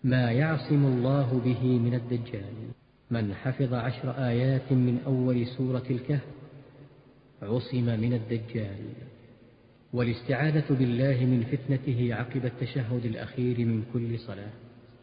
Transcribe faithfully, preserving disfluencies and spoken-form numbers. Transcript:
ما يعصم الله به من الدجال. من حفظ عشر آيات من أول سورة الكهف عصم من الدجال. والاستعاذة بالله من فتنته عقب التشهد الأخير من كل صلاة.